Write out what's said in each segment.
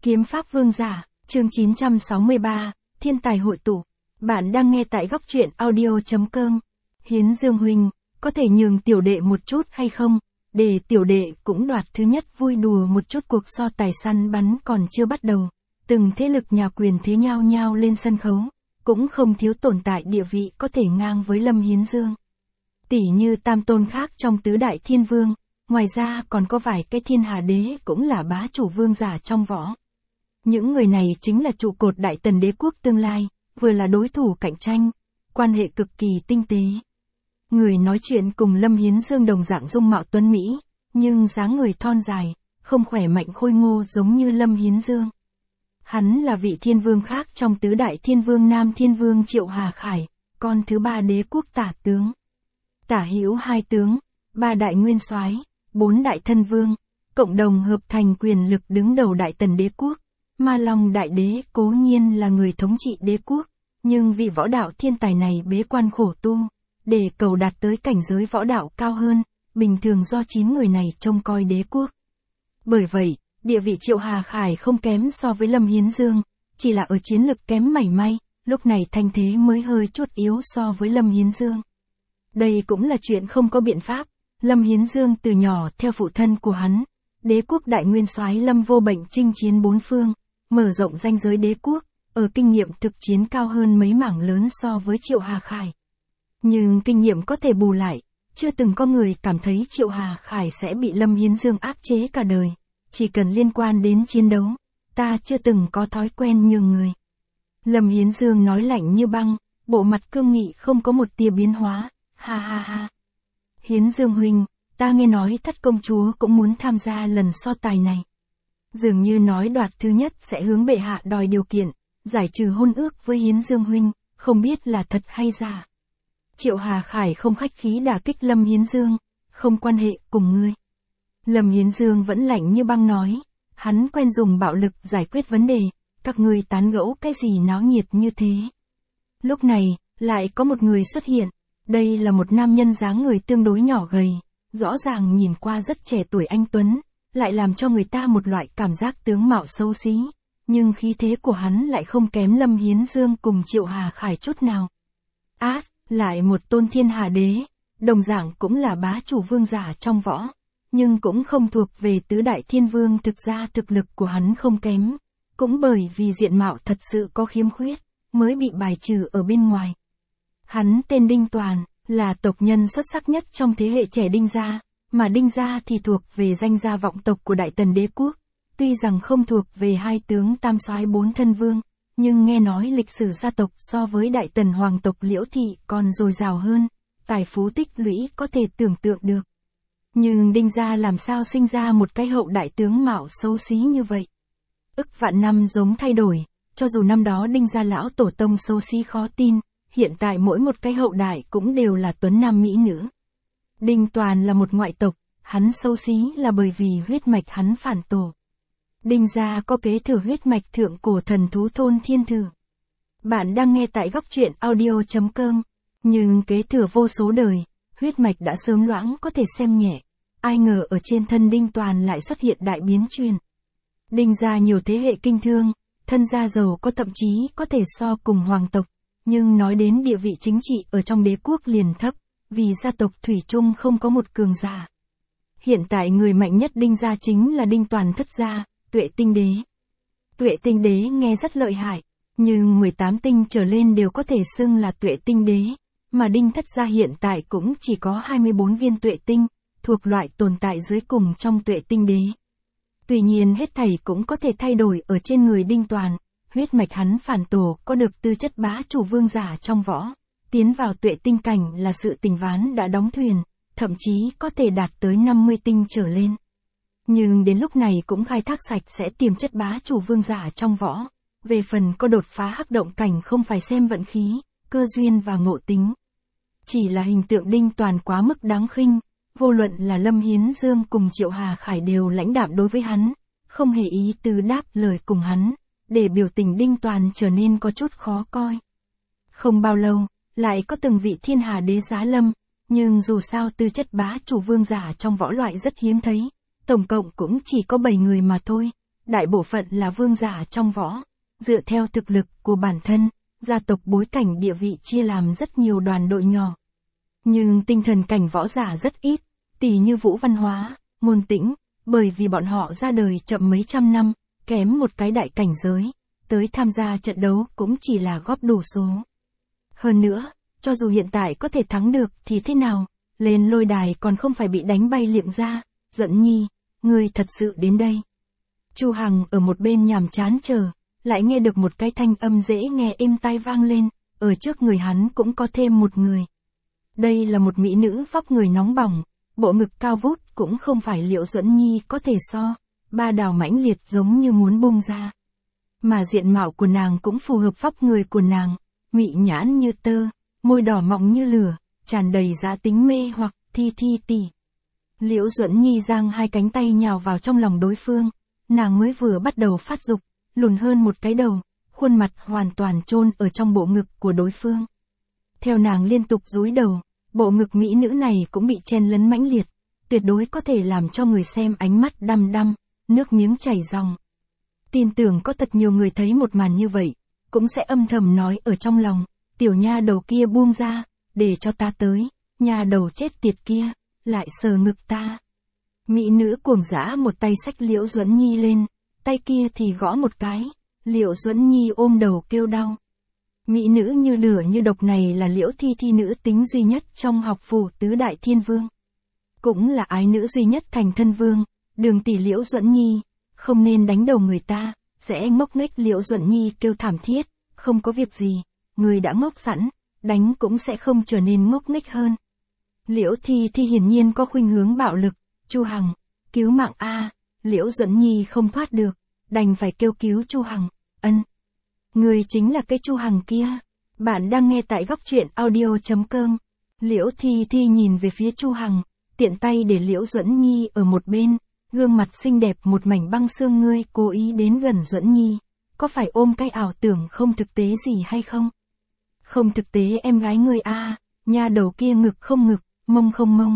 Kiếm Pháp Vương Giả, chương 963, Thiên tài hội tụ. Bạn đang nghe tại góc truyện audio.com. Hiến Dương huynh, có thể nhường tiểu đệ một chút hay không? Để tiểu đệ cũng đoạt thứ nhất, vui đùa một chút. Cuộc so tài săn bắn còn chưa bắt đầu. Từng thế lực nhà quyền thế nhao nhao lên sân khấu, cũng không thiếu tồn tại địa vị có thể ngang với Lâm Hiến Dương. Tỷ như tam tôn khác trong tứ đại thiên vương, ngoài ra còn có vài cái thiên hà đế cũng là bá chủ vương giả trong võ. Những người này chính là trụ cột Đại Tần đế quốc tương lai, vừa là đối thủ cạnh tranh, quan hệ cực kỳ tinh tế. Người nói chuyện cùng Lâm Hiến Dương đồng dạng dung mạo tuấn mỹ, nhưng dáng người thon dài, không khỏe mạnh khôi ngô giống như Lâm Hiến Dương. Hắn là vị thiên vương khác trong tứ đại thiên vương, Nam Thiên Vương Triệu Hà Khải, con thứ ba đế quốc tả tướng. Tả hữu hai tướng, ba đại nguyên soái, bốn đại thân vương, cộng đồng hợp thành quyền lực đứng đầu Đại Tần đế quốc. Ma Long đại đế cố nhiên là người thống trị đế quốc, nhưng vị võ đạo thiên tài này bế quan khổ tu, để cầu đạt tới cảnh giới võ đạo cao hơn, bình thường do 9 người này trông coi đế quốc. Bởi vậy, địa vị Triệu Hà Khải không kém so với Lâm Hiến Dương, chỉ là ở chiến lực kém mảy may, lúc này thanh thế mới hơi chút yếu so với Lâm Hiến Dương. Đây cũng là chuyện không có biện pháp, Lâm Hiến Dương từ nhỏ theo phụ thân của hắn, đế quốc đại nguyên soái Lâm Vô Bệnh chinh chiến bốn phương, mở rộng ranh giới đế quốc, ở kinh nghiệm thực chiến cao hơn mấy mảng lớn so với Triệu Hà Khải. Nhưng kinh nghiệm có thể bù lại, chưa từng có người cảm thấy Triệu Hà Khải sẽ bị Lâm Hiến Dương áp chế cả đời. Chỉ cần liên quan đến chiến đấu, ta chưa từng có thói quen nhường người. Lâm Hiến Dương nói lạnh như băng, bộ mặt cương nghị không có một tia biến hóa, ha ha ha. Hiến Dương huynh, ta nghe nói Thất công chúa cũng muốn tham gia lần so tài này. Dường như nói đoạt thứ nhất sẽ hướng bệ hạ đòi điều kiện, giải trừ hôn ước với Hiến Dương huynh, không biết là thật hay giả. Triệu Hà Khải không khách khí đả kích Lâm Hiến Dương, không quan hệ cùng ngươi. Lâm Hiến Dương vẫn lạnh như băng nói, hắn quen dùng bạo lực giải quyết vấn đề, các ngươi tán gẫu cái gì náo nhiệt như thế. Lúc này, lại có một người xuất hiện, đây là một nam nhân dáng người tương đối nhỏ gầy, rõ ràng nhìn qua rất trẻ tuổi anh tuấn, lại làm cho người ta một loại cảm giác tướng mạo xấu xí, nhưng khí thế của hắn lại không kém Lâm Hiến Dương cùng Triệu Hà Khải chút nào. Lại một tôn thiên hà đế, đồng dạng cũng là bá chủ vương giả trong võ, nhưng cũng không thuộc về tứ đại thiên vương. Thực ra thực lực của hắn không kém, cũng bởi vì diện mạo thật sự có khiếm khuyết, mới bị bài trừ ở bên ngoài. Hắn tên Đinh Toàn, là tộc nhân xuất sắc nhất trong thế hệ trẻ Đinh gia, mà Đinh gia thì thuộc về danh gia vọng tộc của Đại Tần đế quốc, tuy rằng không thuộc về hai tướng tam soái bốn thân vương, nhưng nghe nói lịch sử gia tộc so với Đại Tần hoàng tộc Liễu thị còn dồi dào hơn, tài phú tích lũy có thể tưởng tượng được. Nhưng Đinh gia làm sao sinh ra một cái hậu đại tướng mạo xấu xí như vậy? Ức vạn năm giống thay đổi, cho dù năm đó Đinh gia lão tổ tông xấu xí khó tin, hiện tại mỗi một cái hậu đại cũng đều là tuấn nam mỹ nữ. Đinh Toàn là một ngoại tộc, hắn xấu xí là bởi vì huyết mạch hắn phản tổ. Đinh gia có kế thừa huyết mạch thượng cổ thần thú Thôn Thiên Thử. Bạn đang nghe tại góc truyện audio.com, nhưng kế thừa vô số đời, huyết mạch đã sớm loãng có thể xem nhẹ, ai ngờ ở trên thân Đinh Toàn lại xuất hiện đại biến truyền. Đinh gia nhiều thế hệ kinh thương, thân gia giàu có, thậm chí có thể so cùng hoàng tộc, nhưng nói đến địa vị chính trị ở trong đế quốc liền thấp, vì gia tộc thủy chung không có một cường giả. Hiện tại người mạnh nhất Đinh gia chính là Đinh Toàn thất gia, Tuệ Tinh Đế. Tuệ Tinh Đế nghe rất lợi hại, nhưng 18 tinh trở lên đều có thể xưng là Tuệ Tinh Đế, mà Đinh thất gia hiện tại cũng chỉ có 24 viên Tuệ Tinh, thuộc loại tồn tại dưới cùng trong Tuệ Tinh Đế. Tuy nhiên hết thảy cũng có thể thay đổi ở trên người Đinh Toàn, huyết mạch hắn phản tổ có được tư chất bá chủ vương giả trong võ, tiến vào Tuệ Tinh cảnh là sự tình ván đã đóng thuyền, thậm chí có thể đạt tới 50 tinh trở lên. Nhưng đến lúc này cũng khai thác sạch sẽ tiềm chất bá chủ vương giả trong võ, về phần có đột phá hắc động cảnh không phải xem vận khí, cơ duyên và ngộ tính. Chỉ là hình tượng Đinh Toàn quá mức đáng khinh, vô luận là Lâm Hiến Dương cùng Triệu Hà Khải đều lãnh đạm đối với hắn, không hề ý tứ đáp lời cùng hắn, để biểu tình Đinh Toàn trở nên có chút khó coi. Không bao lâu, lại có từng vị thiên hà đế giá lâm, nhưng dù sao tư chất bá chủ vương giả trong võ loại rất hiếm thấy, tổng cộng cũng chỉ có 7 người mà thôi, đại bộ phận là vương giả trong võ. Dựa theo thực lực của bản thân, gia tộc bối cảnh địa vị chia làm rất nhiều đoàn đội nhỏ. Nhưng tinh thần cảnh võ giả rất ít, tỉ như Vũ Văn Hóa, Ngôn Tĩnh, bởi vì bọn họ ra đời chậm mấy trăm năm, kém một cái đại cảnh giới, tới tham gia trận đấu cũng chỉ là góp đủ số. Hơn nữa, cho dù hiện tại có thể thắng được thì thế nào, lên lôi đài còn không phải bị đánh bay liệng ra. Duẫn Nhi, ngươi thật sự đến đây. Chu Hằng ở một bên nhàm chán chờ, lại nghe được một cái thanh âm dễ nghe êm tai vang lên, ở trước người hắn cũng có thêm một người. Đây là một mỹ nữ vóc người nóng bỏng, bộ ngực cao vút cũng không phải Liễu Duẫn Nhi có thể so, ba đào mãnh liệt giống như muốn bung ra. Mà diện mạo của nàng cũng phù hợp vóc người của nàng, mị nhãn như tơ, môi đỏ mọng như lửa, tràn đầy giá tính mê hoặc. Thi tỷ. Liễu Duẫn Nhi giang hai cánh tay nhào vào trong lòng đối phương, nàng mới vừa bắt đầu phát dục, lùn hơn một cái đầu, khuôn mặt hoàn toàn chôn ở trong bộ ngực của đối phương. Theo nàng liên tục dúi đầu, bộ ngực mỹ nữ này cũng bị chen lấn mãnh liệt, tuyệt đối có thể làm cho người xem ánh mắt đăm đăm, nước miếng chảy ròng. Tin tưởng có thật nhiều người thấy một màn như vậy, cũng sẽ âm thầm nói ở trong lòng, tiểu nha đầu kia buông ra, để cho ta tới, nha đầu chết tiệt kia, lại sờ ngực ta. Mỹ nữ cuồng dã một tay xách Liễu Duẫn Nhi lên, tay kia thì gõ một cái, Liễu Duẫn Nhi ôm đầu kêu đau. Mỹ nữ như lửa như độc này là Liễu Thi nữ tính duy nhất trong học phủ tứ đại thiên vương. Cũng là ái nữ duy nhất thành thân vương, Đường tỷ Liễu Duẫn Nhi, không nên đánh đầu người ta, sẽ ngốc nghếch. Liễu Duẫn Nhi kêu thảm thiết, không có việc gì, người đã ngốc sẵn, đánh cũng sẽ không trở nên ngốc nghếch hơn. Liễu Thi hiển nhiên có khuynh hướng bạo lực, Chu Hằng, cứu mạng a. Liễu Duẫn Nhi không thoát được, đành phải kêu cứu Chu Hằng. Ân, người chính là cái Chu Hằng kia. Bạn đang nghe tại góc truyện audio.com. Liễu Thi nhìn về phía Chu Hằng, tiện tay để Liễu Duẫn Nhi ở một bên, gương mặt xinh đẹp một mảnh băng xương. Ngươi cố ý đến gần Duẫn Nhi, có phải ôm cái ảo tưởng không thực tế gì hay không? Không thực tế em gái ngươi a, nha đầu kia ngực không ngực, mông không mông.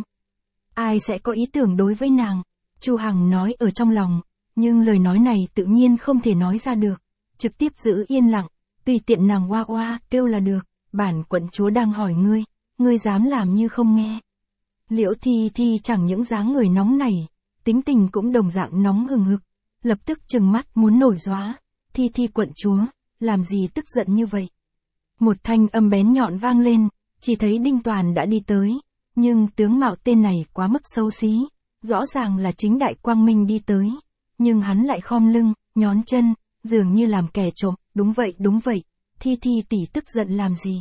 Ai sẽ có ý tưởng đối với nàng? Chu Hằng nói ở trong lòng, nhưng lời nói này tự nhiên không thể nói ra được, trực tiếp giữ yên lặng, tùy tiện nàng oa oa kêu là được, bản quận chúa đang hỏi ngươi dám làm như không nghe. Liễu Thi chẳng những dáng người nóng nảy, tính tình cũng đồng dạng nóng hừng hực, lập tức trừng mắt muốn nổi róa. Thi quận chúa, làm gì tức giận như vậy? Một thanh âm bén nhọn vang lên, chỉ thấy Đinh Toàn đã đi tới, nhưng tướng mạo tên này quá mức xấu xí, rõ ràng là chính đại quang minh đi tới, nhưng hắn lại khom lưng, nhón chân, dường như làm kẻ trộm. Đúng vậy, Thi tỷ tức giận làm gì?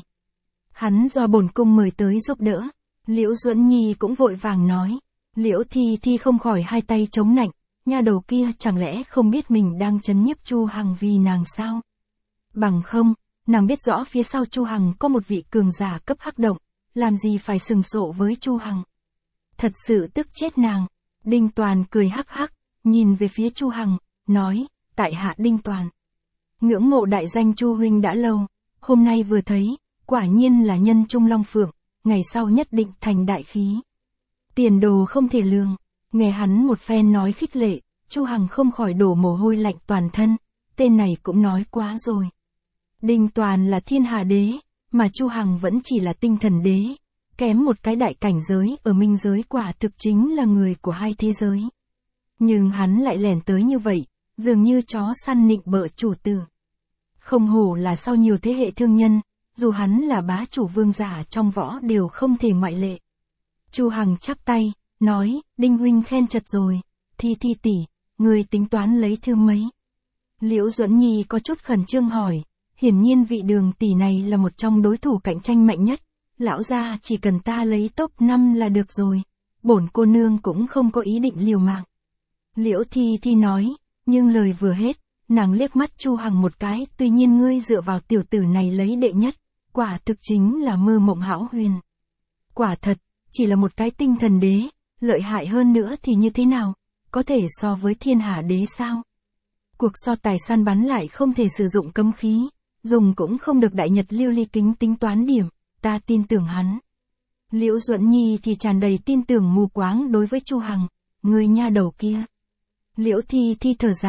Hắn do bổn cung mời tới giúp đỡ. Liễu Duẫn Nhi cũng vội vàng nói. Liễu Thi không khỏi hai tay chống nạnh, nha đầu kia chẳng lẽ không biết mình đang trấn nhiếp Chu Hằng vì nàng sao? Bằng không, nàng biết rõ phía sau Chu Hằng có một vị cường giả cấp hắc động, làm gì phải sừng sộ với Chu Hằng. Thật sự tức chết nàng. Đinh Toàn cười hắc hắc, nhìn về phía Chu Hằng, nói, tại hạ Đinh Toàn. Ngưỡng mộ đại danh Chu huynh đã lâu, hôm nay vừa thấy, quả nhiên là nhân trung long phượng, ngày sau nhất định thành đại khí. Tiền đồ không thể lường. Nghe hắn một phen nói khích lệ, Chu Hằng không khỏi đổ mồ hôi lạnh toàn thân, tên này cũng nói quá rồi. Đinh Toàn là thiên hà đế, mà Chu Hằng vẫn chỉ là tinh thần đế, kém một cái đại cảnh giới ở minh giới, quả thực chính là người của hai thế giới. Nhưng hắn lại lẻn tới như vậy, dường như chó săn nịnh bợ chủ tử. Không hổ là sau nhiều thế hệ thương nhân, dù hắn là bá chủ vương giả trong võ đều không thể ngoại lệ. Chu Hằng chắp tay, nói, Đinh huynh khen chật rồi, Thi tỷ, người tính toán lấy thương mấy? Liễu Duẫn Nhi có chút khẩn trương hỏi, hiển nhiên vị Đường tỷ này là một trong đối thủ cạnh tranh mạnh nhất, lão gia chỉ cần ta lấy top 5 là được rồi, bổn cô nương cũng không có ý định liều mạng. Liễu Thi nói, nhưng lời vừa hết, nàng liếc mắt Chu Hằng một cái, tuy nhiên ngươi dựa vào tiểu tử này lấy đệ nhất, quả thực chính là mơ mộng hão huyền. Quả thật, chỉ là một cái tinh thần đế, lợi hại hơn nữa thì như thế nào, có thể so với thiên hà đế sao? Cuộc so tài săn bắn lại không thể sử dụng cấm khí, dùng cũng không được đại nhật lưu ly kính tính toán điểm, ta tin tưởng hắn. Liễu Duẫn Nhi thì tràn đầy tin tưởng mù quáng đối với Chu Hằng, người nha đầu kia. Liễu Thi thở dài,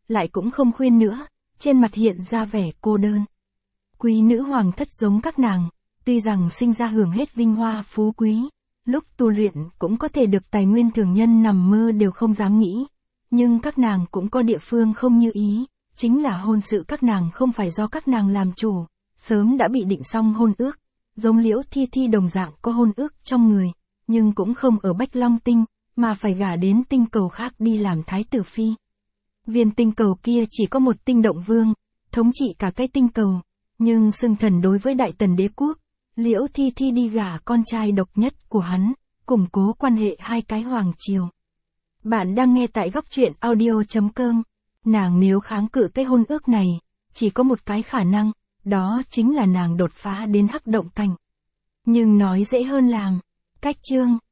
lại cũng không khuyên nữa, trên mặt hiện ra vẻ cô đơn. Quý nữ hoàng thất giống các nàng, tuy rằng sinh ra hưởng hết vinh hoa phú quý, lúc tu luyện cũng có thể được tài nguyên thường nhân nằm mơ đều không dám nghĩ, nhưng các nàng cũng có địa phương không như ý, chính là hôn sự các nàng không phải do các nàng làm chủ, sớm đã bị định xong hôn ước, giống Liễu Thi Thi đồng dạng có hôn ước trong người, nhưng cũng không ở Bách Long Tinh, mà phải gả đến tinh cầu khác đi làm thái tử phi. Viên tinh cầu kia chỉ có một tinh động vương, thống trị cả cái tinh cầu, nhưng xưng thần đối với Đại Tần đế quốc, Liễu Thi Thi đi gả con trai độc nhất của hắn, củng cố quan hệ hai cái hoàng triều. Bạn đang nghe tại góc truyện audio.com. Nàng nếu kháng cự cái hôn ước này, chỉ có một cái khả năng, đó chính là nàng đột phá đến hắc động cảnh. Nhưng nói dễ hơn làm. Cách chương